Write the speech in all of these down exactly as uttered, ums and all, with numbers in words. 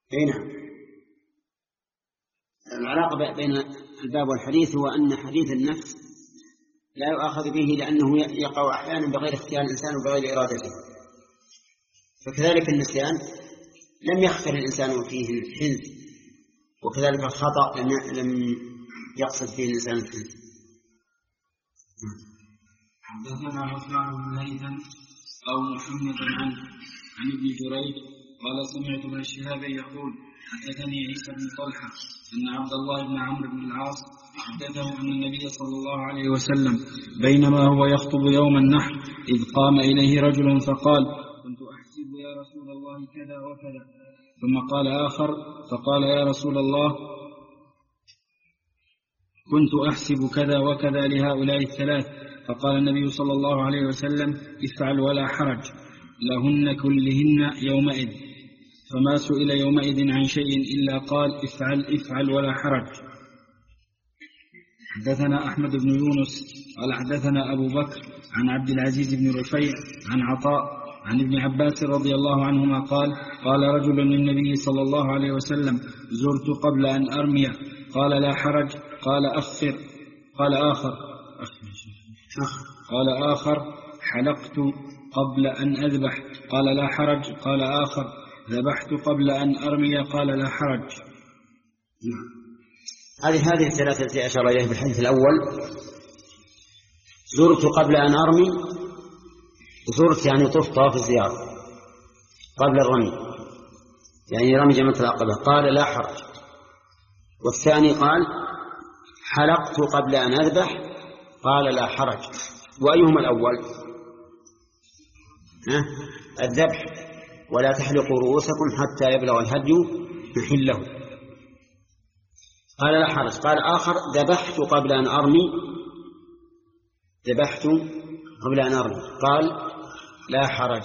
أي نعم. العلاقة بين الباب والحديث هو أن حديث النفس لا يؤاخذ به لأنه يقع أحيانا بغير اختيار الإنسان وبغير إرادته، فكذلك النسيان لم يختر الإنسان فيه الحنث، وكذلك الخطأ لم يقصد فيه الإنسان الحنث. حدثنا عثمان بن هيثم أو محمد عن عن ابن جريج قال سمعت ابن شهاب يقول حدثني عيسى بن طلحة أن عبد الله بن عمرو بن العاص حدثه أن النبي صلى الله عليه وسلم بينما هو يخطب يوم النحر إذ قام إليه رجل فقال كنت أحسب يا رسول الله كذا وكذا، ثم قال آخر فقال يا رسول الله كنت أحسب كذا وكذا لهؤلاء الثلاث، فقال النبي صلى الله عليه وسلم افعل ولا حرج لهن كلهن يومئذ، فما سئل يومئذ عن شيء إلا قال افعل افعل ولا حرج. حدثنا أحمد بن يونس قال حدثنا أبو بكر عن عبد العزيز بن رفيع عن عطاء عن ابن عباس رضي الله عنهما قال قال رجل للنبي صلى الله عليه وسلم زرت قبل أن أرمي قال لا حرج، قال أخر قال آخر قال آخر حلقت قبل أن أذبح قال لا حرج، قال آخر ذبحت قبل أن أرمي قال لا حرج. هذه هذه الثلاثة التي أشار إليه بالحديث الأول، زرت قبل أن أرمي، زرت يعني طفت طواف الزيارة قبل الرمي يعني رمي جمرة العقبة قال لا حرج، والثاني قال حلقت قبل أن أذبح قال لا حرج. وأيهما الأول؟ ها؟ الذبح ولا تحلقوا رؤوسكم حتى يبلغ الهدي محله قال لا حرج. قال آخر ذبحت قبل أن أرمي ذبحت قبل أن أرمي قال لا حرج.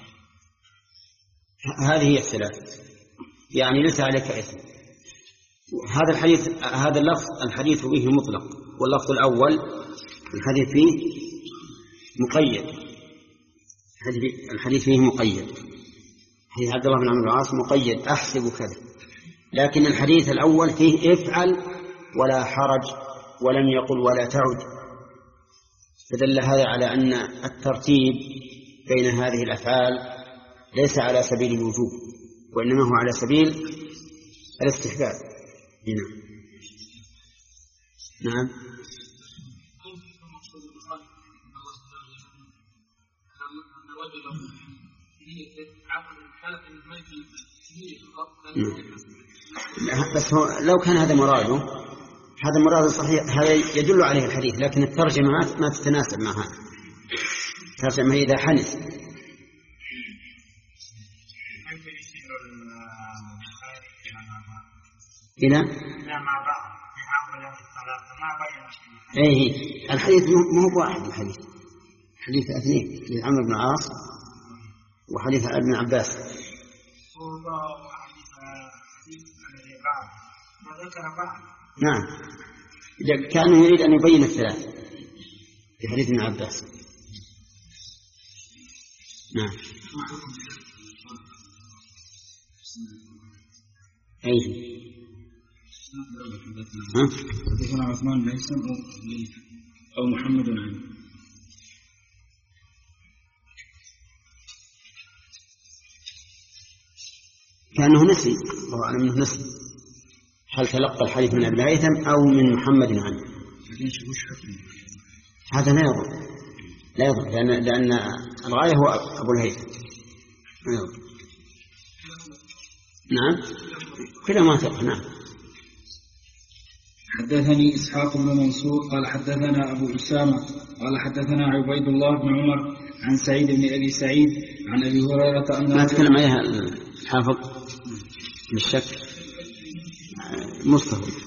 هذه هي الثلاث، يعني ليس عليك إثم. هذا الحديث هذا اللفظ الحديث به مطلق، واللفظ الأول الحديث فيه مقيد، الحديث فيه مقيد، حديث عبد الله بن عمرو بن العاص مقيد أحسب كذا، لكن الحديث الأول فيه افعل ولا حرج ولم يقل ولا تعد، فدل هذا على أن الترتيب بين هذه الأفعال ليس على سبيل الوجوب وإنما هو على سبيل الاستحباب. هنا نعم. بس هو لو كان هذا مراده هذا مراد صحيح، هذا يدل عليه الحديث، لكن الترجمة ما تتناسب مع هذا. الترجمة إذا حنث إلى أيه الحديث مو واحد، الحديث حديث اثنين، حديث عمرو بن العاص وحديث ابن عباس. نعم كان يريد أن يبين الثلاث في حديث ابن عباس. نعم. أيه حدثنا عثمان بن هيثم أو محمد عنه. كأنه نسي، الله أعلم أنه نسي هل تلقى الحديث من ابن هيثم أو من محمد عنه. هذا لا يضر لا يضر لأن, لأن الغاية هو أبو الهيثم. نعم كلا ما تقع. نعم. حدثني إسحاق بن منصور قال حدثنا أبو أسامة قال حدثنا عبيد الله بن عمر عن سعيد بن أبي سعيد عن أبي هريرة أن ما أتكلم عليها الحافظ بالشك مصطفى.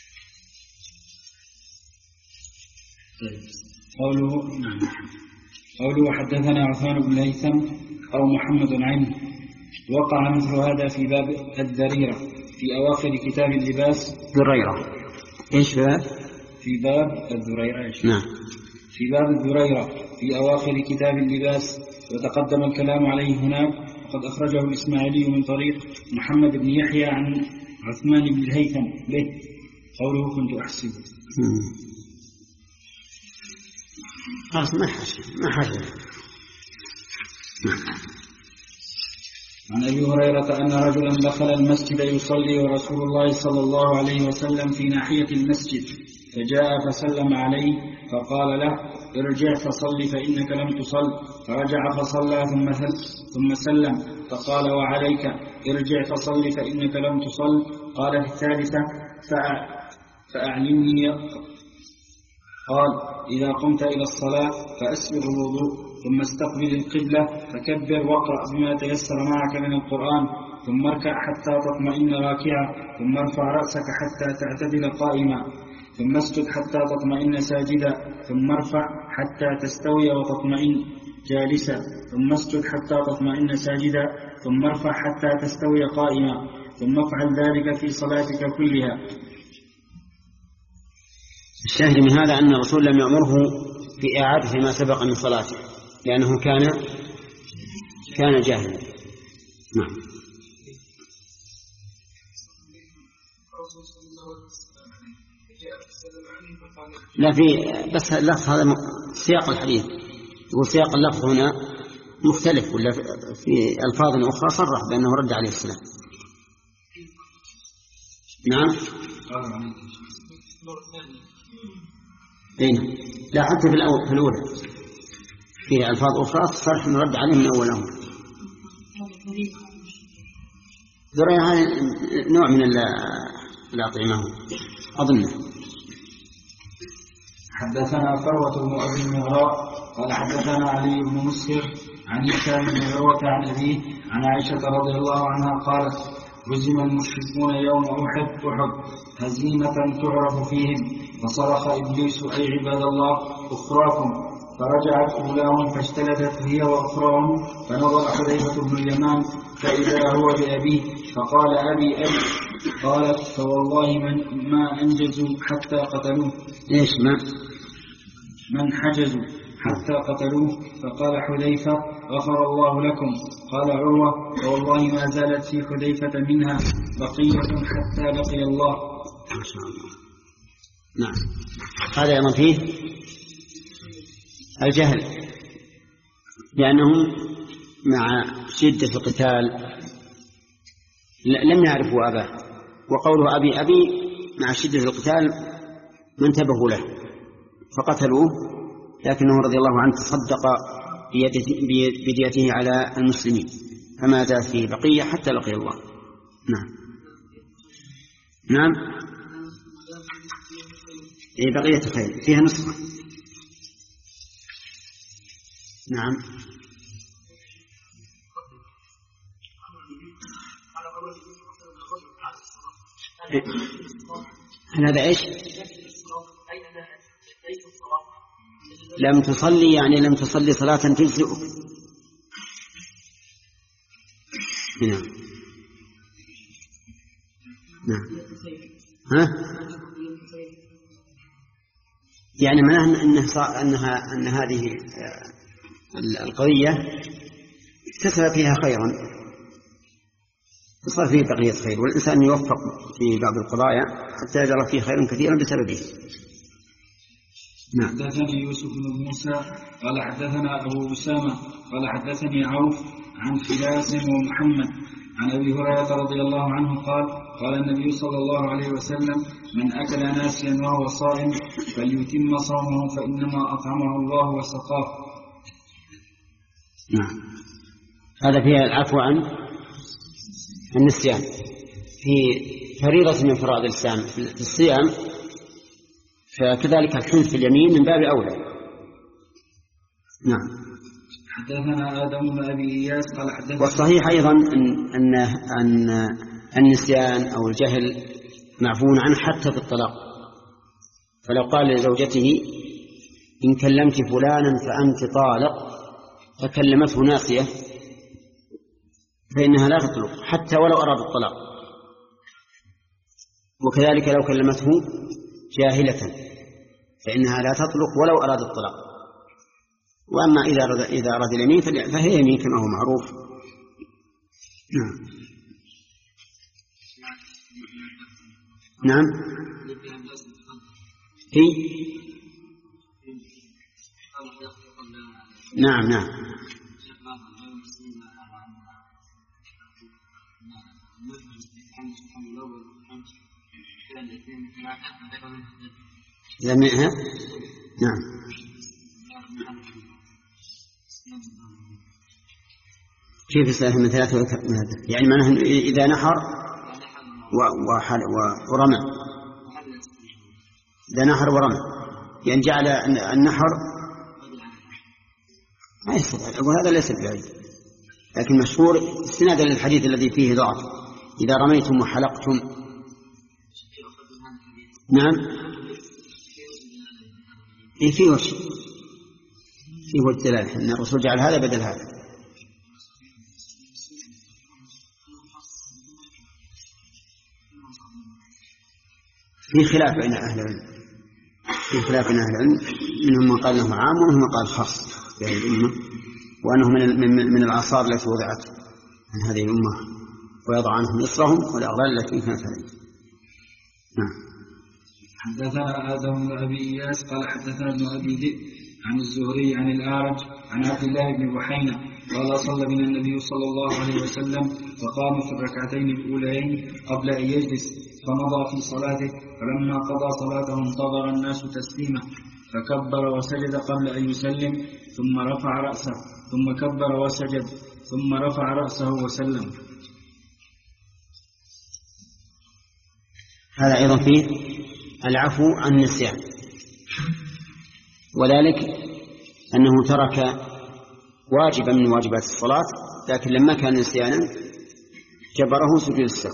قوله نعم قوله حدثنا عثمان بن الهيثم أو محمد عنه. وقع مثل هذا في باب الذريرة في أواخر كتاب اللباس. ذريرة إيش باب؟ في باب الذريرة إيش؟ نعم. في باب الذريرة في أواخر كتاب اللباس، وتقدم الكلام عليه هناك، وقد أخرجه الإسماعيلي من طريق محمد بن يحيى عن عثمان بن الهيثم به. قوله كنت أحسب. خلاص ما حاجة ما حاجة. عن أبي هريرة أن رجلا دخل المسجد يصلي ورسول الله صلى الله عليه وسلم في ناحية المسجد، فجاء فسلم عليه فقال له ارجع فصل فإنك لم تصل، فرجع فصلى ثم ثم سلم فقال وعليك ارجع فصل فإنك لم تصل. قال في الثالثة فأعلمني. قال إذا قمت إلى الصلاة فأسبغ الوضوء ثم استقبل القبلة فكبر واقرأ بما تيسر معك من القرآن، ثم اركع حتى تطمئن راكعا، ثم ارفع رأسك حتى تعتدل قائما، ثم اسجد حتى تطمئن ساجدا، ثم ارفع حتى تستوي وتطمئن جالسا، ثم اسجد حتى تطمئن ساجدا، ثم ارفع حتى تستوي قائما، ثم افعل ذلك في صلاتك كلها. الشاهد من هذا أن الرسول لم يأمره في إعادة ما سبق من صلاته لأنه كان كان جاهلا. نعم. لا في بس اللفظ هذا سياق الحديث يقول سياق اللفظ هنا مختلف، ولا في ألفاظ أخرى صرح بأنه رد عليه السلام. نعم. إيه؟ لا حتى في الأول في الأولى في ألفاظ أخرى صرح أنه رد عليه من أول أمر. ذريعة هذا نوع من الأطعمة أظنه. حدثنا فروة بن أبي المغراء قال حدثنا علي بن مسهر عن هشام بن عروة عن أبيه عن عائشة رضي الله عنها قالت هزم المشركون يوم أحد أحد هزيمة تعرف فيهم، فصرخ إبليس أي عباد الله أخراكم، فرجعت أولاهم فاجتلدت هي وأخراهم، فنظر حذيفة بن اليمان فإذا هو بأبيه فقال أبي أبي، قالت فوالله من ما أنجزوا حتى قتلوه. ليش ما من حجزوا حتى قتلوه. فقال حذيفة غفر الله لكم. قال عروة والله ما زالت في حذيفة منها بقية حتى لقي الله. ما شاء الله. نعم. هذا أيضا فيه الجهل لأنهم مع شدة القتال لم يعرفوا أباه، وقوله أبي أبي مع شدة القتال ما انتبهوا له فقتلوه، لكنه رضي الله عنه تصدق بديته على المسلمين فما زال فيه بقية حتى لقي الله. نعم. نعم. إيه بقية خير فيها نسخة. نعم. إيه؟ هذا إيش؟ لم تصلي يعني لم تصلي صلاة تجزئك. نعم. نعم. ها؟ يعني معناه أنها أنها أن هذه القضية اكتسب فيها خيرا وصار فيه بقية خير، والإنسان يوفق في بعض القضايا حتى يجرى فيه خيرا كثيرا بسببه. نعم. حدثني يوسف بن موسى قال حدثنا أبو أسامة قال حدثني عوف عن خلاس ومحمد عن أبي هريرة رضي الله عنه قال قال النبي صلى الله عليه وسلم من أكل ناسيا وهو صائم فليتم صومه فإنما أطعمه الله وسقاه. نعم. هذا فيها العفو عن النسيان في فريضة من فرائض الإسلام في الصيام، فكذلك الحنث في اليمين من باب أولى. نعم. حدثنا آدم بن أبي إياس قال حدثنا. والصحيح أيضا أن أن أن النسيان أو الجهل معفون عنه حتى في الطلاق، فلو قال لزوجته إن كلمت فلانا فأنت طالق فكلمته ناسية فإنها لا تطلق حتى ولو أراد الطلاق. وكذلك لو كلمته جاهلة فإنها لا تطلق ولو أراد الطلاق. وأما إذا أراد, إذا أراد اليمين فهي يمين كما هو معروف. نعم نعم في نعم نعم جميعها نعم. كيف يصلح من ثلاثة يعني معناه إذا نحر ورمى إذا نحر ورمى يعني جعل النحر ما يستطيع. أقول هذا ليس بعيد، لكن مشهور استنادا للحديث الذي فيه ضعف إذا رميتم وحلقتم. نعم إيه فيه وجه فيه وجه دلالة أن الرسول جعل هذا بدل هذا. في خلاف بين أهل العلم في خلاف بين أهل العلم منهم من قال أنه عام ومنهم من قال خاص بهذه الأمة، وأنه من من الأعصار التي وضعت عن هذه الأمة ويضع عنهم إصرهم والأغلال التي كانت عليهم. نعم. حدثنا آدم بن أبي إياس قال حدثنا ابن أبي ذئب عن الزهري عن الأعرج عن عبد الله بن بحينة قال صلى بنا النبي صلى الله عليه وسلم فقام في الركعتين الأوليين قبل أن يجلس فمضى في صلاته، فلما قضى صلاته انتظر الناس تسليمه فكبر وسجد قبل أن يسلم ثم رفع رأسه ثم كبر وسجد ثم رفع رأسه وسلم. هذا أيضا فيه العفو عن النسيان، وذلك أنه ترك واجبا من واجبات الصلاة لكن لما كان نسيانا جبره سجود السهو.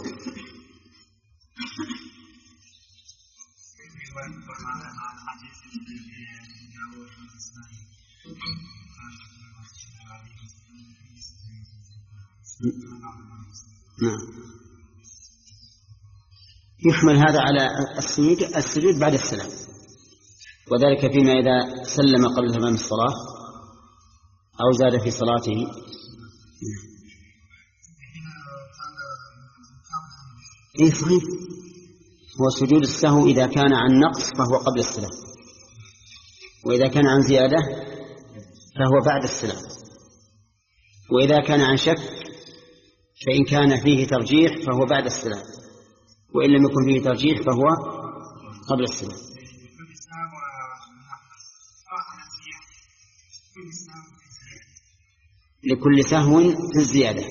نعم. يحمل هذا على السجود السجود بعد السلام، وذلك فيما إذا سلم قبل تمام الصلاة أو زاد في صلاته. إيه صحيح، هو سجود السهو إذا كان عن نقص فهو قبل السلام، وإذا كان عن زيادة فهو بعد السلام، وإذا كان عن شك فإن كان فيه ترجيح فهو بعد السلام، وإن لم يكن فيه ترجيح فهو قبل السلام. لكل سهو في الزيادة.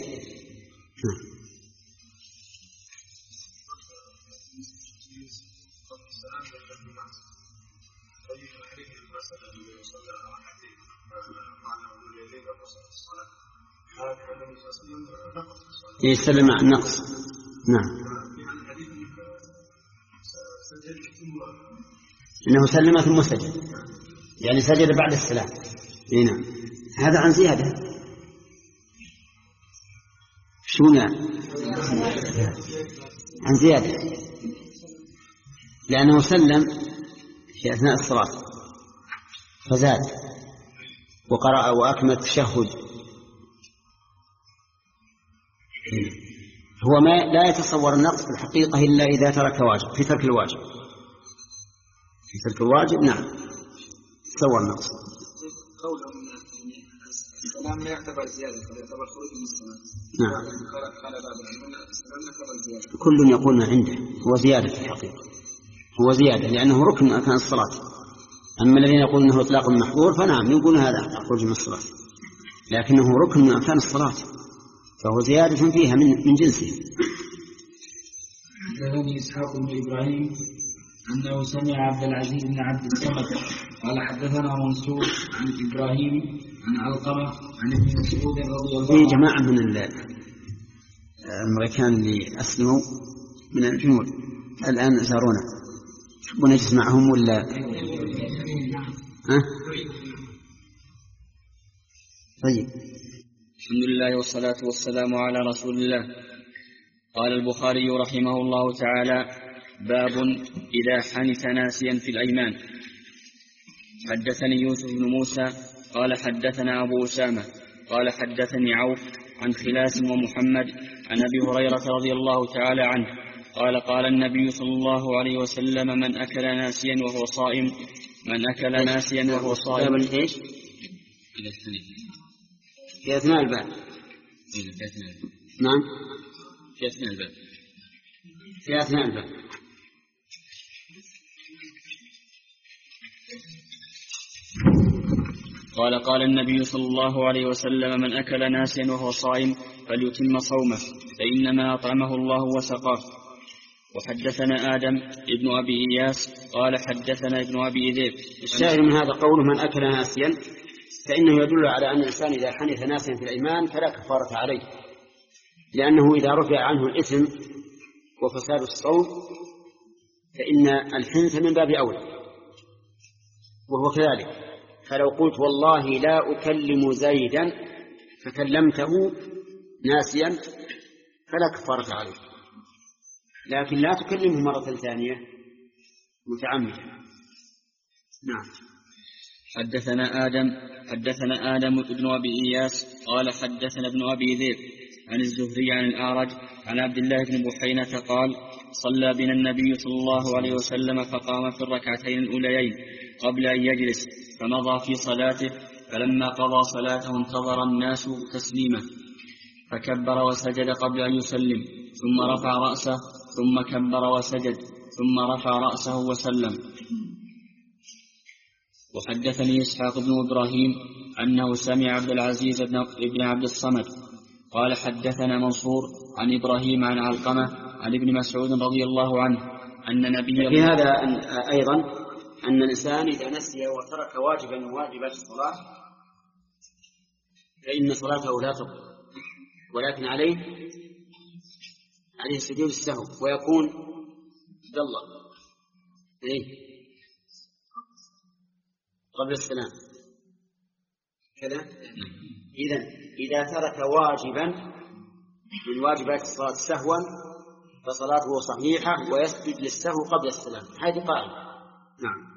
يسلم عن النقص. نعم. إنه سلم ثم سجد، يعني سجد بعد السلام. نعم. هذا عن زيادة. شو نعم؟ عن زيادة، لأنه سلم في أثناء الصلاة فزاد وقرأ وأكمل التشهد. هو ما لا يتصور النقص في الحقيقة إلا إذا ترك واجب. في ترك الواجب في ترك الواجب نعم تصور النقص. السلام لا يعتبر زيادة، يعتبر خروج من الصلاة. نعم. كل يقول ما عنده هو زيادة في الحقيقة، هو زيادة لأنه ركن من أركان الصلاة. أما الذين يقولون أنه إطلاق محظور فنعم يقول هذا خروج من الصلاة، لكنه ركن من أركان الصلاة فهو زيادة فيها من من جنسه. حدثني إسحاق بن إبراهيم أنه سمع عبد العزيز بن عبد الصمد قال حدثنا منصور عن إبراهيم عن علقمة عن ابن مسعود رضي الله عنه. في جماعة من الأمريكان اللي أسلموا من الجنود الآن زارونا، ونجلس معهم ولا ها؟ طيب. الحمد لله والصلاة والسلام على رسول الله. قال البخاري رحمه الله تعالى: باب إذا حنث ناسيا في الأيمان. حدثني يوسف بن موسى قال حدثنا أبو أسامة قال حدثني عوف عن خلاس ومحمد عن أبي هريرة رضي الله تعالى عنه قال قال النبي صلى الله عليه وسلم: من أكل ناسيا وهو صائم من أكل ناسيا وهو صائم. إيش؟ في أثناء الباب. نعم، في أثناء الباب. في أثناء الباب. قال قال النبي صلى الله عليه وسلم: من أكل ناسيا وهو صائم فليتم صومه فإنما أطعمه الله وسقاه. وحدثنا آدم ابن أبي إياس قال حدثنا ابن أبي ذئب. الشاهد من هذا قوله: من أكل ناسيا، فإنه يدل على أن الإنسان إذا حنث ناسيا في الأيمان فلا كفارة عليه، لأنه إذا رفع عنه الإثم وفساد الصوم فإن الحنث من باب أولى، وهو كذلك. فلو قلت والله لا أكلم زيدا فكلمته ناسيا فلا كفارة عليه، لكن لا تكلمه مرة ثانية متعمدا. نعم. حدثنا آدم حدثنا آدم ابن أبي إياس قال حدثنا ابن أبي ذئب عن الزهري عن الأعرج عن عبد الله بن بحينة قال: صلى بنا النبي صلى الله عليه وسلم فقام في الركعتين الأوليين قبل أن يجلس فمضى في صلاته، فلما قضى صلاته انتظر الناس تسليمه فكبر وسجد قبل أن يسلم، ثم رفع رأسه ثم كبر وسجد ثم رفع رأسه وسلم. وحدثني إسحاق بن إبراهيم أنه سمع عبد العزيز بن عبد الصمد قال حدثنا منصور عن إبراهيم عن علقمة عن ابن مسعود رضي الله عنه أن نبي في هذا أيضا أن الإنسان إذا نسي وترك واجبا من واجبات الصلاة فإن صلاته لا تبطل، ولكن عليه عليه سجود السهو، ويكون عبد الله إيه قبل السلام كذا. إذن إذا ترك واجبا من واجبات الصلاة سهوا فصلاته صحيحة ويسجد للسهو قبل السلام. هذه قاعدة. نعم.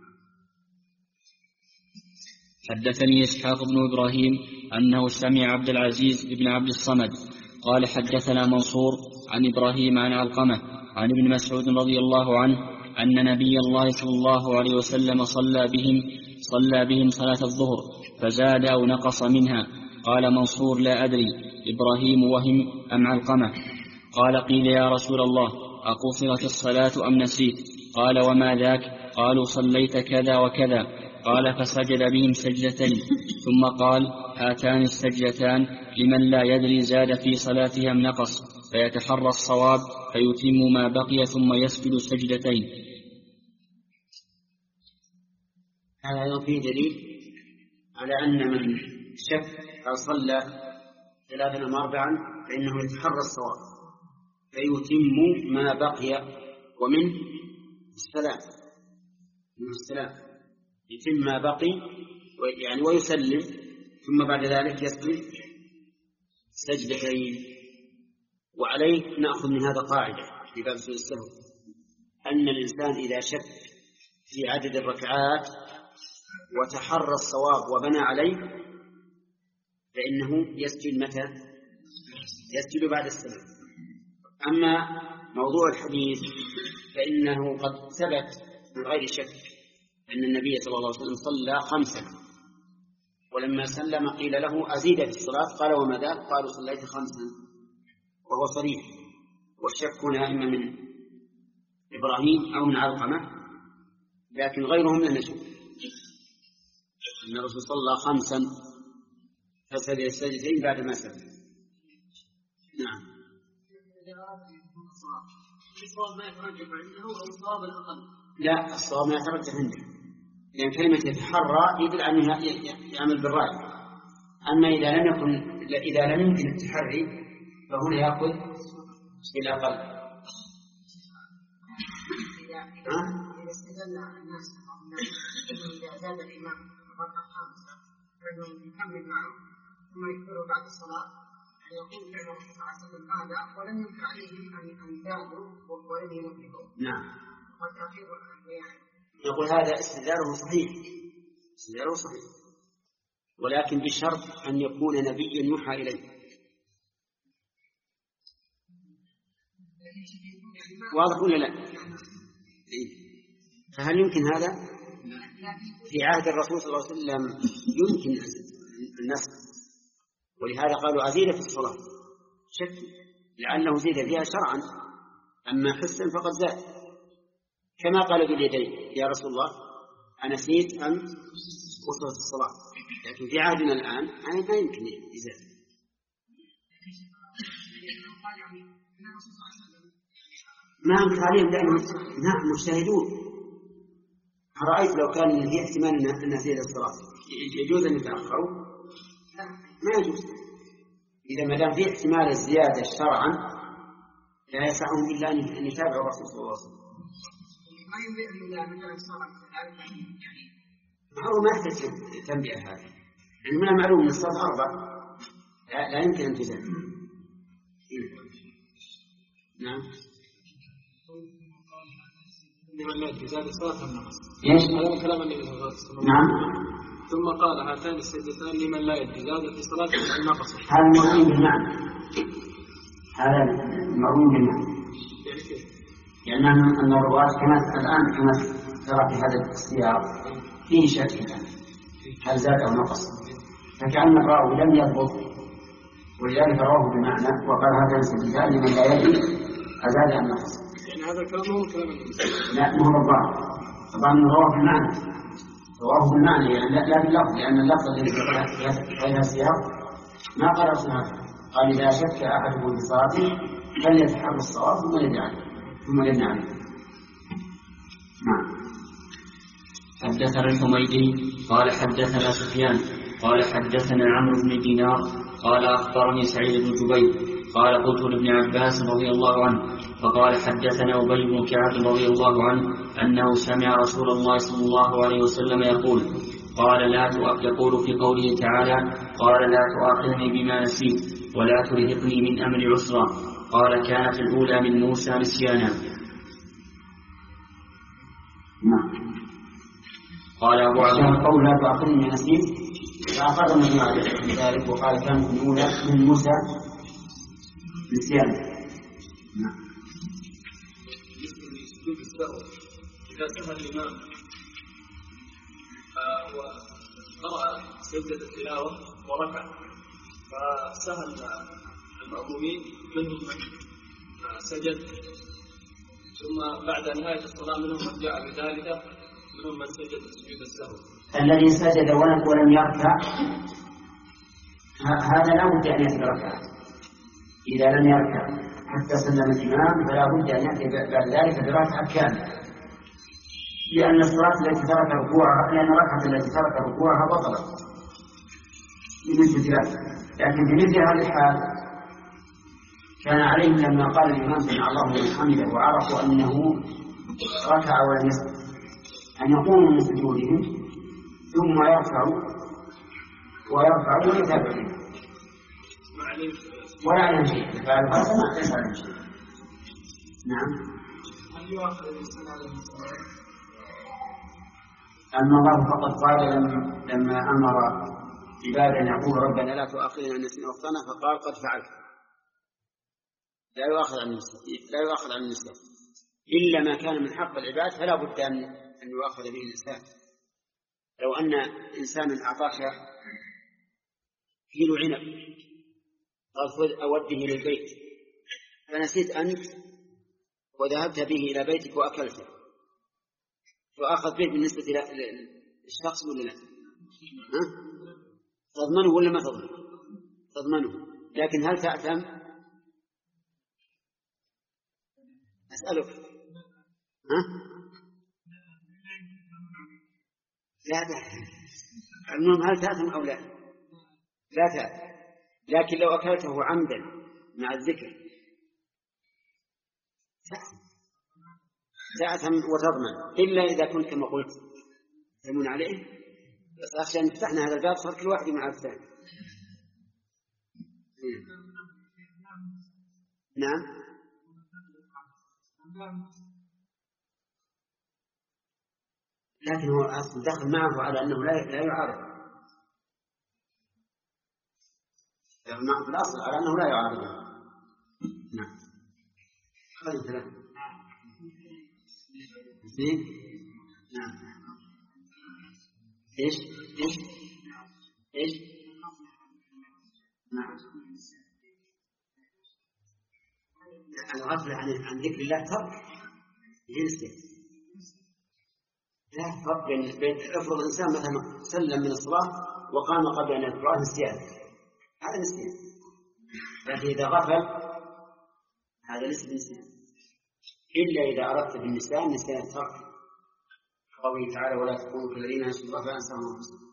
حدثني إسحاق بن إبراهيم أنه سمع عبد العزيز بن عبد الصمد قال حدثنا منصور عن إبراهيم عن علقمة عن ابن مسعود رضي الله عنه أن نبي الله صلى الله عليه وسلم صلى بهم صلى بهم صلاة الظهر فزاد أو نقص منها. قال منصور: لا أدري إبراهيم وهم أم علقمة. قال: قيل يا رسول الله: أقصرت الصلاة أم نسيت؟ قال: وما ذاك؟ قالوا: صليت كذا وكذا. قال: فسجد بهم سجدتين ثم قال: هاتان السجدتان لمن لا يدري زاد في صلاته أم نقص، فيتحرى الصواب فيتم ما بقي ثم يسجد سجدتين. هذا فيه دليل على أن من شك أو صلى ثلاثا أم أربعا فإنه يتحرى الصواب فيتم ما بقي، ومن السلام من السلام يتم ما بقي يعني ويسلم، ثم بعد ذلك يسجد سجدتين. وعليه نأخذ من هذا قاعدة في باب سجود السهو، أن الإنسان إذا شك في عدد الركعات وتحرى الصواب وبنى عليه فإنه يسجد متى؟ يسجد بعد السلام. أما موضوع الحديث فإنه قد ثبت من غير شك أن النبي صلى الله عليه وسلم صلى خمسا، ولما سلم قيل له: أزيد في الصلاة؟ قال: وما ذاك؟ قالوا: صليت خمسا، وهو صريح. والشك هنا إما من إبراهيم أو من علقمة، لكن غيرهم لم يشك أن الرسول صلى خمسا فسجد السجدتين بعد ما سلم. نعم. الصواب ما يترجح عنده أو الصواب الأقل؟ لا، الصواب ما يترجح عنده، لأن كلمة يتحرى يدل أنه يعمل بالرأي. أما إذا لم يكن إذا لم يمكن التحري فهنا يأخذ بالأقل. إذا استدل الناس إذا زاد الإمام ركعة خامسة فإنه يكمل معه ثم يكبر بعد الصلاة يقول فعل الرسول صلى الله عليه وسلم هذا ولم ينكر عليهم أن زادوا ولم ينكروا. نعم. والتأخير يقول هذا استدلاله صحيح، استدلاله صحيح، ولكن بشرط أن يكون نبيا يوحى إليه. واضح ولا لا؟ فهل يمكن هذا؟ في عهد الرسول صلى الله عليه وسلم يمكن النسخ، ولهذا قالوا أزيد في الصلاة شك لأنه زيد فيها شرعا، أما حسا فقد زاد، كما قال باليدين يا رسول الله أنسيت أن أصلت الصلاة، لكن في عهدنا الآن ما يمكن يزاد. ما أنكر عليهم لأنهم نعم مجتهدون. أرأيت لو كان في احتمال أن زيد الصلاة يجوز أن يتأخروا؟ ما يجوز. إذا ما دام في احتمال الزيادة شرعا لا يسعهم إلا أن يتابعوا الرسول صلى الله عليه وسلم. ما ينبئ إلا مثلا الصلاة هو ما يحتاج تنبئة هذا، يعني من المعلوم أن الصلاة أربع لا, لا يمكن أن تزال. نعم. لمن لا يجوز هذه الصلاة النقص. ايش؟ هذا كلام النبي صلى الله عليه وسلم. نعم. ثم قال هاتان السجدتان لمن لا يجوز هذا في صلاة النقص. هذا مروي بالمعنى. هذا مروي بالمعنى. يعني كيف؟ يعني أن الرواة كما الآن كما ترى في هذا السياق فيه شك هل زاد أو نقص، فكأن الراوي لم يضبط ولذلك رواه بمعنى وقال هذا السجدتان لمن لا يدري أزاد أم نقص. يعني هذا الكلام هو كلام النبي. لا مو هو الضابط، طبعا رواه بالمعنى، رواه بالمعنى يعني لا, لا باللفظ، لأن اللفظ الذي في هذا السياق ما قال رسول قال إذا شك أحدكم في صلاته فليتحرى الصواب ثم يدعي ثم يدعي. نعم. حدثنا الحميدي قال حدثنا سفيان قال حدثنا عمرو بن دينار قال أخبرني سعيد بن جبير قال قلت لابن عباس رضي الله عنه فقال حدثنا أبي بن كعب رضي الله عنه أنه سمع رسول الله صلى الله عليه وسلم يقول قال لا يقول في قوله تعالى قال لا تؤاخذني بما نسيت ولا ترهقني من أمر عسرا قال كانت الأولى من موسى نسيانا. نعم. قال أبو عبد الله قول لا تؤاخذني بما نسيت فأخذ من ذلك وقال كانت الأولى من موسى نسيانا. نعم. إذا سمع الإمام وقرأ سجدة التلاوة وركع فسهل المأمومين منهم من سجد ثم بعد نهاية الصلاة منهم من جاء بذلك منهم من سجد سجود السهو. الذي سجد ولم يركع هذا لا بد أن يأتي بركعة. إذا لم يركع حتى سلم الإمام فلا بد أن يأتي بعد ذلك بركعة كاملة، لأن الصلاة التي ترك ركوعها لأن الركعة التي ترك ركوعها بطلت بمثل ذلك. لكن في مثل هذه الحال كان عليهم لما قال الإمام سمع الله لمن حمده وعرفوا أنه ركع ولم يسجد أن يقوموا من سجودهم ثم يرفعوا ويرفعوا ويتابعوا ولا عليهم شيء، فعل هذا ما ليس عليهم شيء. نعم. هل يؤخذ الإنسان على المسلمين؟ أما الله فقد قال لما أمر عبادا يقول ربنا لا تؤاخذنا إن نسينا وأخطأنا فقال قد فعلت. لا يؤاخذ عن النسيان، لا يؤاخذ عن النسيان إلا ما كان من حق العباد فلا بد أن أن يؤاخذ به الإنسان. لو أن إنسانا أعطاك كيلو عنب قال خذ أوده إلى البيت فنسيت أنت وذهبت به إلى بيتك وأكلته فأخذ به بالنسبة للشخص ولا لا؟ ها؟ تضمنه ولا ما تضمنه؟ تضمنه، لكن هل تأثم؟ أسألك. ها؟ لا تأثم. المهم هل تأثم أو لا؟ لا تأثم، لكن لو أكلته عمدا مع الذكر تأثم وتضمن، إلا إذا كنت كما قلت تأثمون عليه. بس أخشى أن فتحنا هذا الباب صار كل واحد مع الثاني. نعم. لكن هو أصل دخل معه على أنه لا لا يعارض. دخل معه في الأصل على أنه لا يعارض. نعم. هذه ثلاثة. زين. نعم. إيش إيش إيش. نعم. الغفلة عن عن ذكر الله ترك جنسه. لا فرق بين بين افرض الانسان مثلا سلم من الصلاه وقام قبل ان يذكره نسيان، هذا نسيان. لكن اذا غفل هذا ليس نسيان، الا اذا اردت بالنسيان نسيان ترك، قوله تعالى ولا تكونوا كالذين نسوا الله فانساهم انفسهم.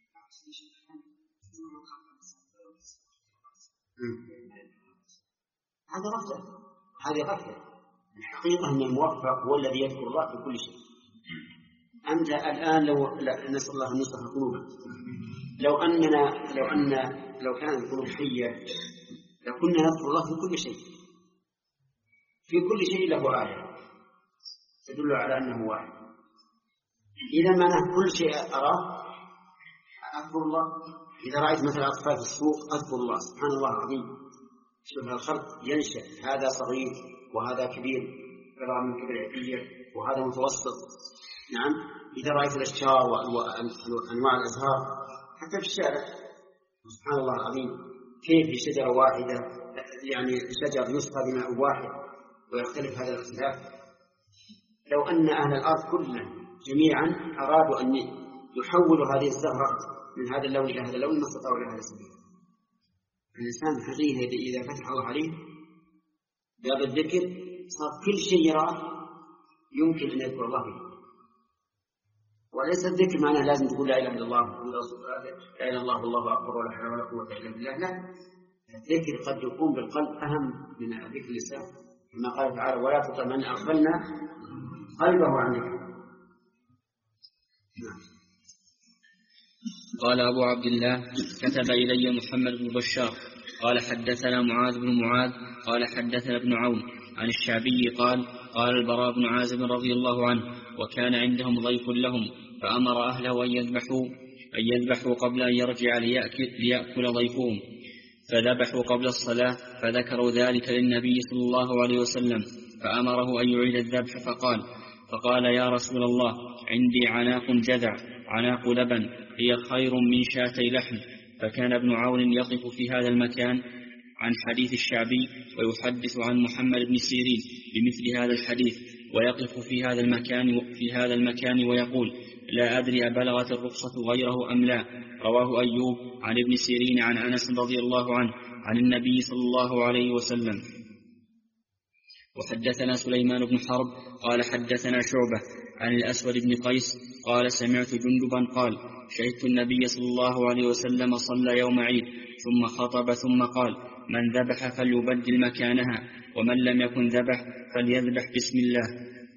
هذا غفله، هذه غفله. الحقيقه ان الموفق هو الذي يذكر الله في كل شيء. أنت الآن لو نسأل الله أن يصلح قلوبنا، لو أننا لو أن لو كانت القلوب حية لكنا نذكر الله في كل شيء، في كل شيء له آية تدل على أنه واحد. إذا معناه كل شيء أراه أذكر الله. إذا رأيت مثلا أطفال في السوق أذكر الله، سبحان الله العظيم، شوف الخلق ينشأ، هذا صغير وهذا كبير، كبر من كبر عتية وهذا متوسط. نعم. إذا رأيت الأشجار وأنواع الأزهار حتى في الشارع، سبحان الله العظيم، كيف في شجرة واحدة يعني شجر يسقى بماء واحد ويختلف هذا الاختلاف. لو أن أهل الأرض كلهم جميعا أرادوا أن يحولوا هذه الزهرة من هذا اللون إلى هذا اللون ما استطاعوا إلى هذا السبيل. الإنسان حقيقة إذا فتح الله عليه باب الذكر صار كل شيء يراه يمكن أن يذكر الله به. وليس الذكر معناه لازم تقول لا إله إلا الله لا إله إلا الله والله أكبر ولا حول ولا قوة إلا بالله. لا، الذكر قد يكون بالقلب أهم من ذكر اللسان، كما قال تعالى ولا تطع من أغفلنا قلبه عن ذكر. قال أبو عبد الله كتب إلي محمد بن بشار قال حدثنا معاذ بن معاذ قال حدثنا ابن عون عن الشعبي قال قال البراء بن عازب رضي الله عنه وكان عندهم ضيف لهم فأمر أهله أن يذبحوا, أن يذبحوا قبل أن يرجع ليأكل, ليأكل ضيفهم، فذبحوا قبل الصلاة فذكروا ذلك للنبي صلى الله عليه وسلم فأمره أن يعيد الذبح فقال فقال يا رسول الله عندي عناق جذع عناق لبن هي خير من شاتي لحم. فكان ابن عون يقف في هذا المكان عن حديث الشعبي ويحدث عن محمد بن سيرين بمثل هذا الحديث، ويقف في هذا المكان في هذا المكان ويقول لا أدري أبلغت الرخصة غيره أم لا. رواه أيوب عن ابن سيرين عن أنس رضي الله عنه عن النبي صلى الله عليه وسلم. وحدثنا سليمان بن حرب قال حدثنا شعبة عن الأسود بن قيس قال سمعت جندبا قال شهدت النبي صلى الله عليه وسلم صلى يوم عيد ثم خطب ثم قال من ذبح فليبدل مكانها ومن لم يكن ذبح فليذبح بسم الله.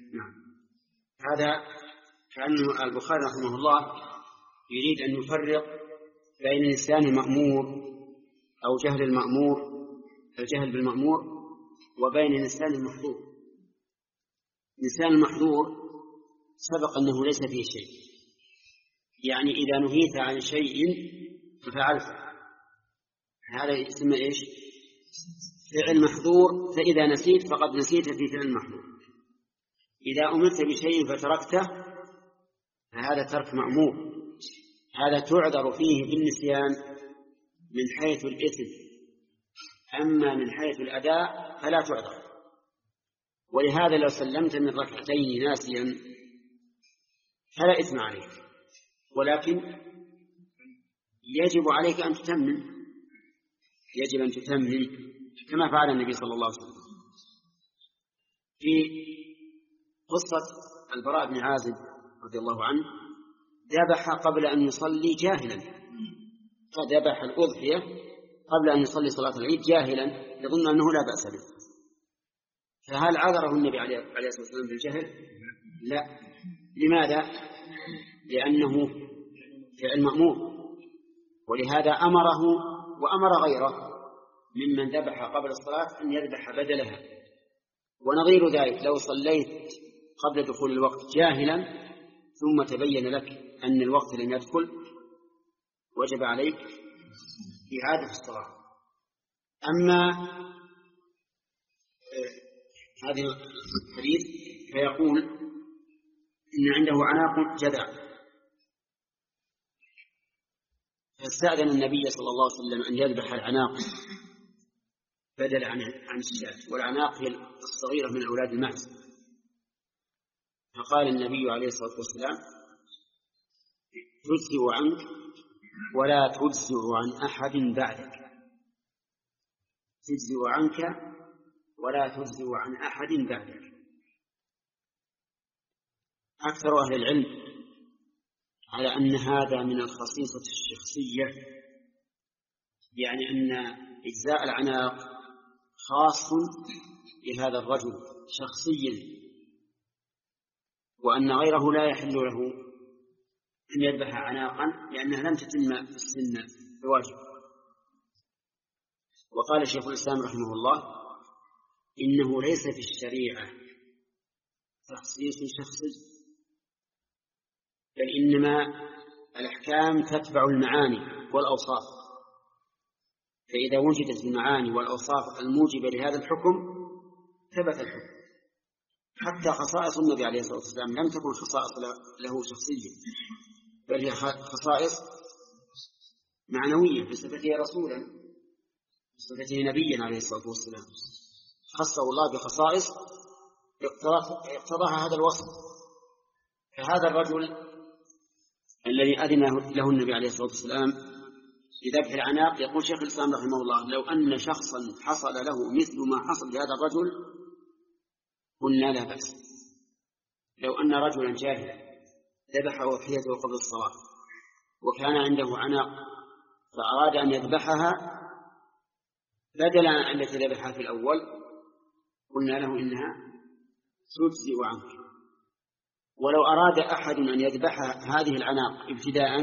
هذا كأنه البخاري رحمه الله يريد أن يفرق بين الإنسان المأمور أو جهل المأمور الجهل بالمأمور وبين الإنسان المحظور. الإنسان المحظور سبق أنه ليس فيه شيء، يعني إذا نهيت عن شيء ففعلته هذا يسمى إيش؟ فعل محظور. فإذا نسيت فقد نسيت في فعل محظور. إذا أمرت بشيء فتركته فهذا ترك مأمور، هذا تعذر فيه بالنسيان من حيث الإثم، أما من حيث الأداء فلا تعذر. ولهذا لو سلمت من ركعتين ناسيا فلا إثم عليك، ولكن يجب عليك أن تتمم، يجب أن تتمم كما فعل النبي صلى الله عليه وسلم. في قصة البراء بن عازب رضي الله عنه ذبح قبل أن يصلي جاهلا، فذبح الأضحية قبل أن يصلي صلاة العيد جاهلا يظن أنه لا بأس به، فهل عذره النبي عليه الصلاة والسلام بالجهل؟ لا. لماذا؟ لأنه فعل مأمور، ولهذا أمره وأمر غيره ممن ذبح قبل الصلاة أن يذبح بدلها. ونظير ذلك لو صليت قبل دخول الوقت جاهلا ثم تبين لك أن الوقت لم يدخل وجب عليك إعادة الصلاة. أما هذه الحديث فيقول إن عنده عناق جذع، فاستأذن النبي صلى الله عليه وسلم أن يذبح العناق بدل عن عن الشاة، والعناق هي الصغيرة من أولاد المعز. فقال النبي عليه الصلاة والسلام: تجزئ عنك ولا تجزئ عن أحد بعدك، تجزئ عنك ولا تجزئ عن أحد بعدك. أكثر أهل العلم على أن هذا من الخصيصة الشخصية، يعني أن إجزاء العناق خاص بهذا الرجل شخصيا، وأن غيره لا يحل له أن يذبح عناقا لأنها لم تتم في السن بواجب. وقال شيخ الإسلام رحمه الله: إنه ليس في الشريعة تخصيص شخصي، بل إنما الأحكام تتبع المعاني والأوصاف، فإذا وجدت المعاني والأوصاف الموجبة لهذا الحكم ثبت الحكم. حتى خصائص النبي عليه الصلاة والسلام لم تكن خصائص له شخصية، بل هي خصائص معنوية بصفته رسولا، بصفته نبيا عليه الصلاة والسلام. خصه الله بخصائص اقتضاها هذا الوصف. فهذا الرجل الذي أذن له النبي عليه الصلاة والسلام بذبح العناق، يقول شيخ الإسلام رحمه الله: لو أن شخصا حصل له مثل ما حصل لهذا الرجل قلنا لا بأس. لو أن رجلا جاهلا ذبح أضحيته قبل الصلاة وكان عنده عناق فأراد أن يذبحها بدلا عن التي ذبحها في الأول، قلنا له إنها تجزئ عنك. ولو أراد أحد أن يذبح هذه العناق ابتداء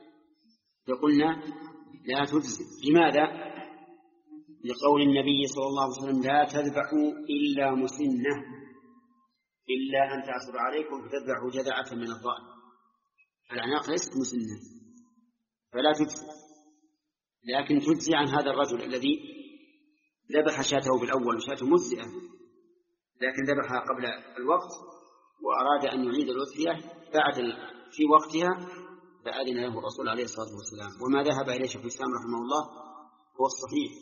فقلنا لا تجزئ. لماذا؟ لقول النبي صلى الله عليه وسلم: لا تذبحوا إلا مسنة إلا أن تعصر عليكم فتذبحوا جذعة من الضأن. العناق ليست مسنة فلا تجزئ، لكن تجزي عن هذا الرجل الذي ذبح شاته بالأول وشاته مجزئة، لكن ذبحها قبل الوقت وأراد أن يعيد الأضحية بعد في وقتها، فأذن له الرسول عليه الصلاة والسلام. وما ذهب إليه شيخ الإسلام رحمه الله هو الصحيح،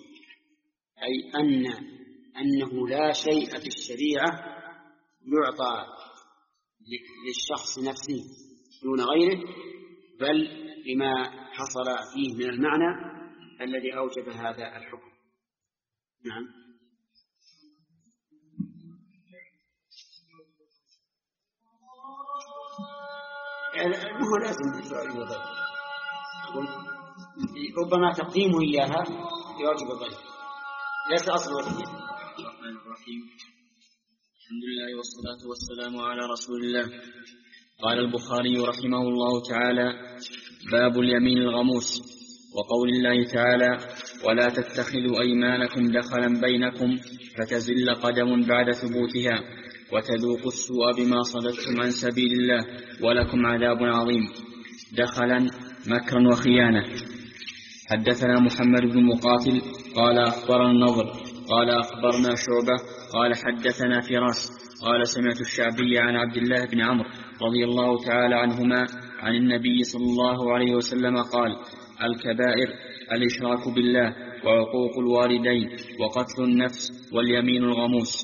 أي أن أنه لا شيء في الشريعة يعطى للشخص نفسه دون غيره، بل بما حصل فيه من المعنى الذي أوجب هذا الحكم. نعم. يعني هو لازم يضيف، ربما تقديمه إياها يواجب الضيف، ليس أصل وجهه. الرحمن الرحيم. الحمد لله والصلاة والسلام على رسول الله. قال البخاري رحمه الله تعالى: باب اليمين الغموس. وقول الله تعالى: ولا تتخذوا أيمانكم دخلا بينكم فتزل قدم بعد ثبوتها وتذوقوا السوء بما صددتم عن سبيل الله ولكم عذاب عظيم. دخلا مكرا وخيانة. حدثنا محمد بن مقاتل قال أخبرنا النضر قال أخبرنا شعبة قال حدثنا فراس قال سمعت الشعبي عن عبد الله بن عمرو رضي الله تعالى عنهما عن النبي صلى الله عليه وسلم قال: الكبائر الإشراك بالله وعقوق الوالدين وقتل النفس واليمين الغموس.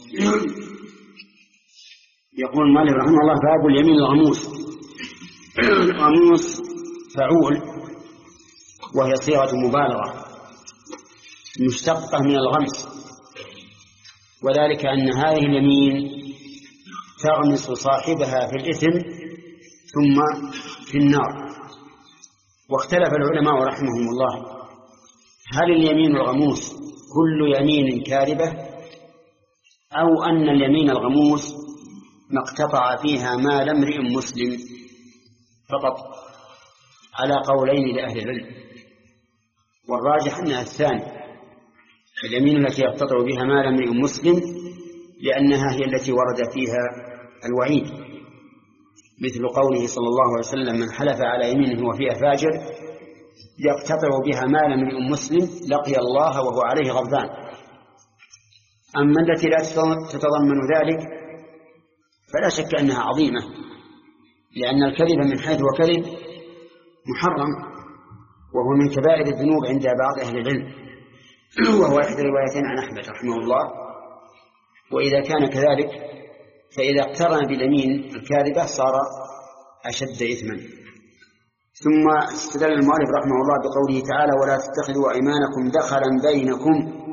يقول المؤلف رحمه الله: باب اليمين الغموس. الغموس فعول، وهي صيغة مبالغة مشتقة من الغمس، وذلك أن هذه اليمين تغمس صاحبها في الإثم ثم في النار. واختلف العلماء رحمهم الله: هل اليمين الغموس كل يمين كاذبة، أو أن اليمين الغموس ما اقتطع فيها مال امرئ مسلم فقط؟ على قولين لأهل العلم، والراجح أنها الثاني، اليمين التي يقتطع بها مال امرئ مسلم، لأنها هي التي ورد فيها الوعيد، مثل قوله صلى الله عليه وسلم: من حلف على يمينه وفيها فاجر يقتطع بها مال امرئ مسلم لقي الله وهو عليه غضبان. أما التي لا تتضمن ذلك فلا شك أنها عظيمة، لأن الكذب من حيث وكذب محرم، وهو من كبائر الذنوب عند بعض أهل العلم، وهو إحدى الروايتين عن أحمد رحمه الله. وإذا كان كذلك فإذا اقترن باليمين الكاذبة صار أشد إثما. ثم استدل المؤلف رحمه الله بقوله تعالى: ولا تتخذوا أيمانكم دخلا بينكم.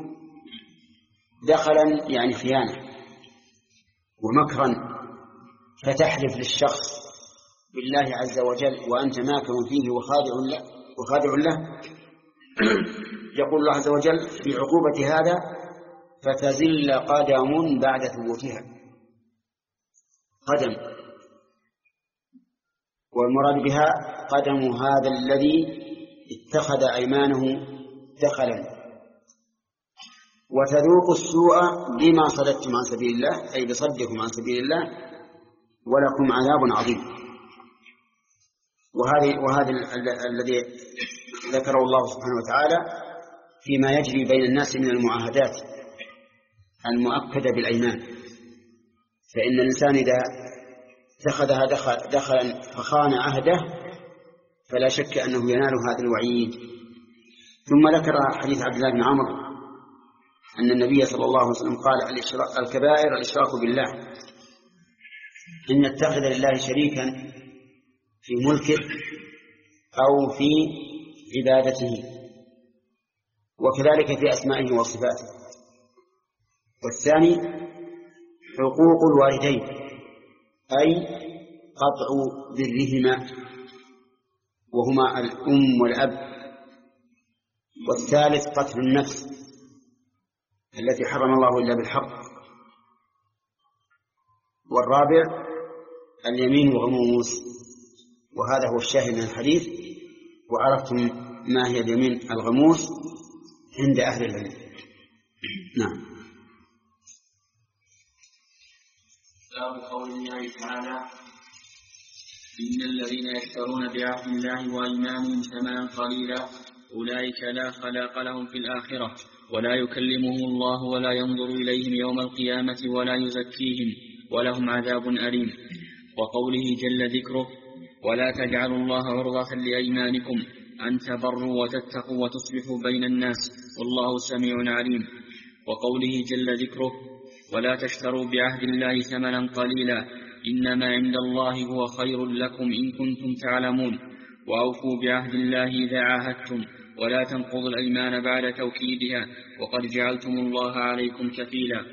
دخلا يعني خيانة ومكرا، فتحلف للشخص بالله عز وجل وأنت ماكر فيه وخادع له, وخادع له يقول الله عز وجل في عقوبة هذا: فتزل قدم بعد ثبوتها. قدم، والمراد بها قدم هذا الذي اتخذ أيمانه دخلا. وتذوق السوء بما صددتم عن سبيل الله، أي بصدكم عن سبيل الله، ولكم عذاب عظيم. وهذا وهذا الذي ذكره الله سبحانه وتعالى فيما يجري بين الناس من المعاهدات المؤكدة بالأيمان. فإن الإنسان إذا اتخذها دخل دخلا فخان عهده فلا شك أنه ينال هذا الوعيد. ثم ذكر حديث عبد الله بن عمرو أن النبي صلى الله عليه وسلم قال: الكبائر الإشراك بالله، إن يتخذ لله شريكا في ملكه أو في عبادته، وكذلك في أسمائه وصفاته. والثاني حقوق الوالدين، أي قطع برهما وهما الأم والأب. والثالث قتل النفس التي حرم الله إلا بالحق. والرابع اليمين الغموس، وهذا هو الشاهد من الحديث. وعرفتم ما هي اليمين الغموس عند أهل العلم. نعم. باب قول الله تعالى: إن الذين يشترون بعهد الله وأيمانهم ثمنا قليلا أولئك لا خلاق لهم في الآخرة ولا يكلمهم الله ولا ينظر إليهم يوم القيامة ولا يزكيهم ولهم عذاب أليم. وقوله جل ذكره: ولا تجعلوا الله عرضة لأيمانكم أن تبروا وتتقوا وتصلحوا بين الناس والله سميع عليم. وقوله جل ذكره: ولا تشتروا بعهد الله ثمنا قليلا إنما عند الله هو خير لكم إن كنتم تعلمون. وأوفوا بعهد الله إذا عاهدتم ولا تنقضوا الأيمان بعد توكيدها وقد جعلتم الله عليكم كفيلا.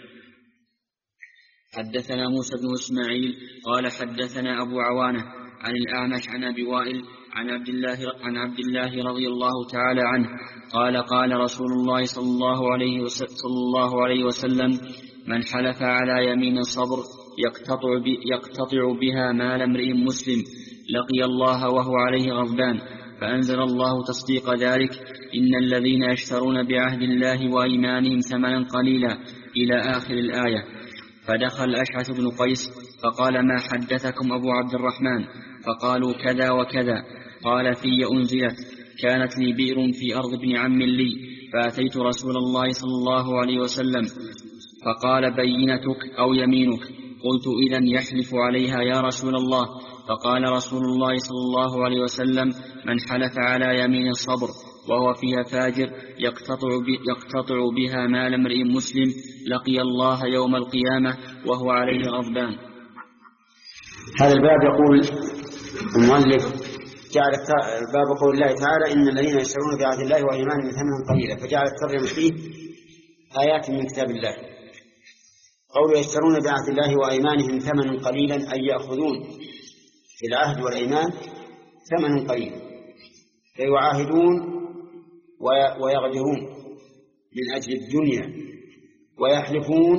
حدثنا موسى بن إسماعيل قال حدثنا أبو عوانة عن الأعمش عن أبي وائل عن عبد الله عن عبد الله رضي الله تعالى عنه قال: قال رسول الله صلى الله عليه وسلم, صلى الله عليه وسلم: من حلف على يمين صبر يقتطع, يقتطع بها مال امرئ مسلم لقي الله وهو عليه غضبان. فأنزل الله تصديق ذلك: إن الذين يشترون بعهد الله وأيمانهم ثمنا قليلا إلى آخر الآية. فدخل أشعث بن قيس فقال: ما حدثكم أبو عبد الرحمن؟ فقالوا: كذا وكذا. قال: في أنزلت: كانت لي بئر في أرض ابن عم لي فأتيت رسول الله صلى الله عليه وسلم فقال: بينتك أو يمينك؟ قلت: إذن يحلف عليها يا رسول الله. فقال رسول الله صلى الله عليه وسلم: من حلف على يمين الصبر وهو فيها فاجر يقتطع, يقتطع بها مال امرئ مسلم لقي الله يوم القيامة وهو عليه غضبان. هذا الباب يقول المؤلف: جعل باب قول الله تعالى: إن الذين يشترون بعهد الله وأيمانهم ثمنا قليلا، فجعل الترجمة فيه آيات من كتاب الله. قول يشترون بعهد الله وأيمانهم ثمنا قليلا أي يأخذون في العهد والأيمان ثمنا قليلا، فيعاهدون ويغدرون من أجل الدنيا ويحلفون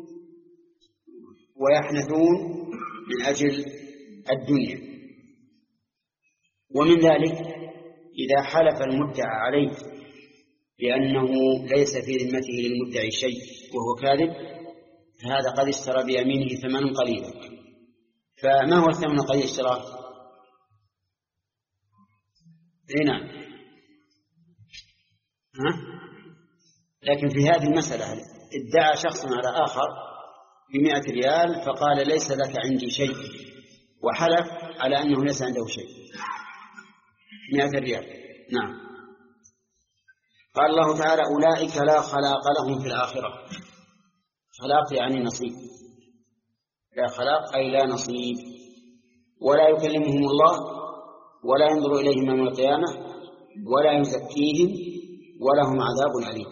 ويحنثون من أجل الدنيا. ومن ذلك إذا حلف المدعى عليه لأنه ليس في ذمته للمدعي شيء وهو كاذب، فهذا قد اشترى بيمينه ثمنا قليلا. فما هو الثمن القليل اشتراه؟ نعم. ها؟ لكن في هذه المسألة ادعى شخص على آخر بمئة ريال فقال ليس لك عندي شيء، وحلف على أنه ليس عنده شيء، مئة ريال. نعم. قال الله تعالى أولئك لا خلاق لهم في الآخرة. خلاق يعني نصيب، لا خلاق أي لا نصيب، ولا يكلمهم الله ولا ينظر إليهم يوم القيامة ولا يزكيهم ولهم عذاب أليم.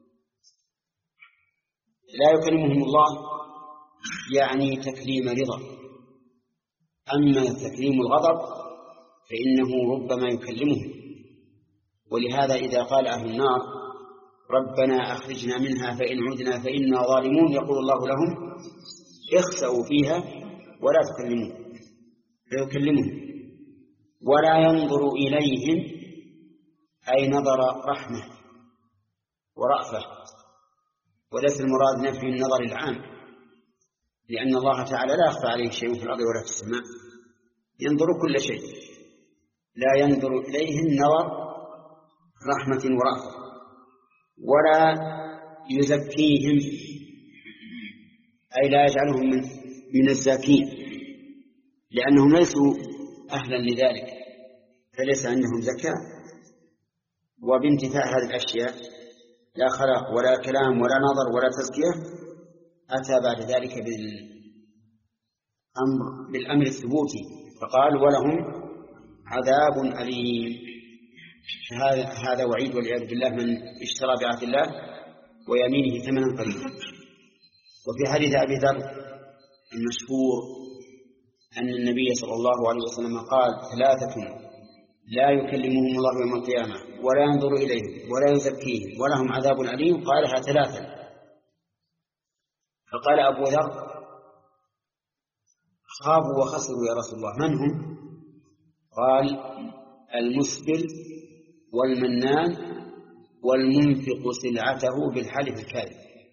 لا يكلمهم الله يعني تكليم رضا، أما تكليم الغضب فإنه ربما يكلمهم. ولهذا إذا قال أهل النار ربنا أخرجنا منها فإن عدنا فإنا ظالمون يقول الله لهم اخسأوا فيها ولا تكلمون، فيكلمهم. ولا ينظر إليهم أي نظر رحمة ورأفة، وليس المراد نفي النظر العام، لأن الله تعالى لا يخفى عليه شيء في الأرض ولا في السماء، ينظر كل شيء. لا ينظر إليهم نظر رحمة ورأفة. ولا يزكيهم أي لا يجعلهم من, من الزاكين، لأنهم ليسوا أهلا لذلك، فليس عندهم زكاة. وبانتفاء هذه الأشياء لا خلاق ولا كلام ولا نظر ولا تزكية، أتى بعد ذلك بالأمر, بالأمر الثبوتي فقال ولهم عذاب أليم. هذا هذا وعيد والعياذ بالله من اشترى بعهد الله ويمينه ثمنا قليلا. وفي حديث أبي ذر المشهور أن النبي صلى الله عليه وسلم قال ثلاثة لا يكلمهم الله يوم القيامة ولا ينظر إليهم ولا يزكيهم ولهم عذاب أليم، قالها ثلاثا. فقال أبو ذر خابوا وخسروا يا رسول الله، من هم؟ قال المسبل والمنان والمنفق سلعته بالحلف الكاذب.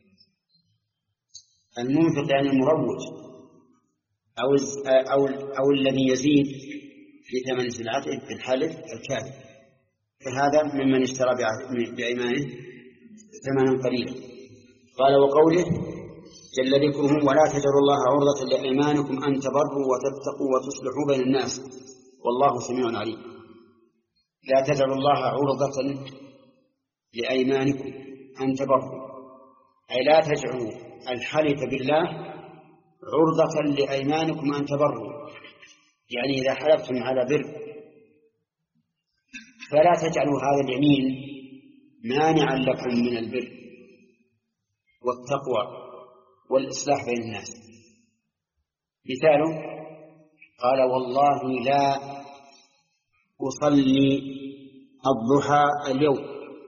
المنفق يعني المروج أو, أو, أو الذي يزيد في ثمن سلعته بالحلف الكاذب، فهذا ممن اشترى بأيمانه ثمنا قليلا. قال وقوله جل ذكره ولا تجعلوا الله عرضة لأيمانكم أن تبروا وتتقوا وتصلحوا بين الناس والله سميع عليم. لا تجعلوا الله عرضة لأيمانكم أن تبروا، أي لا تجعلوا الحلف بالله عرضة لأيمانكم أن تبروا، يعني إذا حلفتم على بر فلا تجعلوا هذا اليمين مانعا لكم من البر والتقوى والإصلاح بين الناس. مثاله قال والله لا أصلي الضحى اليوم،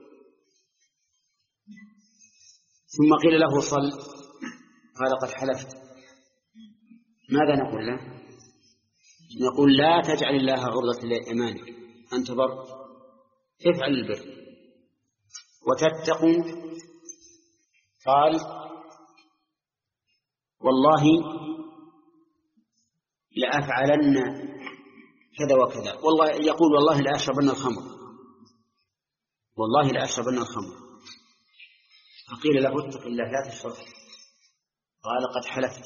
ثم قيل له صل، قال قد حلفت. ماذا نقول له؟ نقول لا تجعل الله عرضة لإيمانك أن تبر، افعل البر وتتقوا. قال والله لأفعلن كذا وكذا، والله يقول والله لأشربن الخمر، والله لأشربن الخمر. فقيل له اتق الله لا تشرب، قال قد حلفت.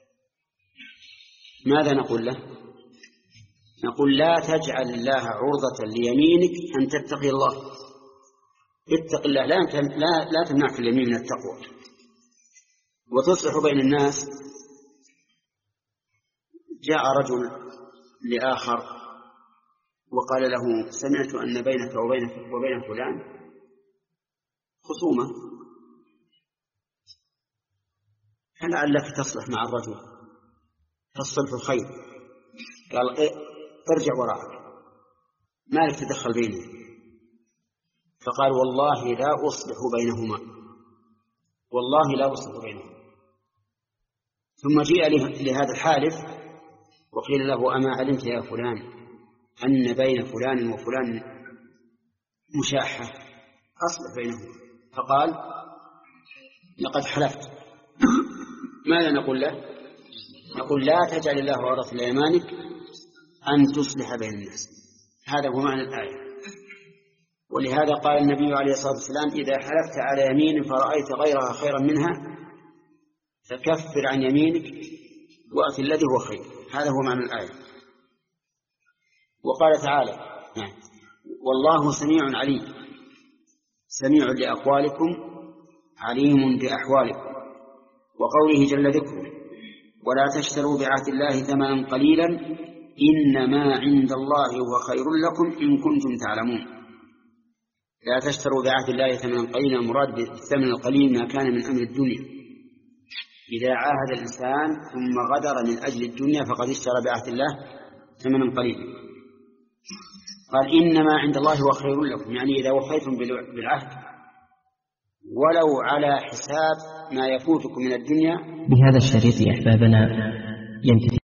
ماذا نقول له؟ نقول لا تجعل الله عرضة ليمينك أن تتقي الله، اتق الله، لا, لا, لا تمنعك اليمين من التقوى وتصلح بين الناس. جاء رجل لآخر وقال له سمعت أن بينك وبين, وبين فلان خصومة، فلعلك تصلح مع الرجل، فالصلح خير. قال إيه ارجع وراءك، ما لك تدخل بيني. فقال والله لا أصلح بينهما، والله لا أصلح بينهما. ثم جيء لهذا الحالف وقيل له أما علمت يا فلان أن بين فلان وفلان مشاحة؟ أصلح بينهم. فقال لقد حلفت. ماذا نقول له؟ نقول لا تجعل الله عرضة لأيمانك أن تصلح بين الناس. هذا هو معنى الآية. ولهذا قال النبي عليه الصلاة والسلام إذا حلفت على يمين فرأيت غيرها خيرا منها فكفر عن يمينك وأت الذي هو خير. هذا هو معنى الآية. وقال تعالى والله سميع عليم، سميع لأقوالكم عليم بأحوالكم. وقوله جل ذكره ولا تشتروا بعهد الله ثمنا قليلا إنما عند الله هو خير لكم إن كنتم تعلمون. لا تشتروا بعهد الله ثمنا قليلا، المراد بالثمن القليل ما كان من أمر الدنيا. إذا عاهد الإنسان ثم غدر من أجل الدنيا فقد اشترى بعهد الله ثمنا قليلا. قال إنما عند الله هو خير لكم، يعني إذا وفيتم بالعهد ولو على حساب ما يفوتكم من الدنيا. بهذا الشريط أحبابنا ينتهي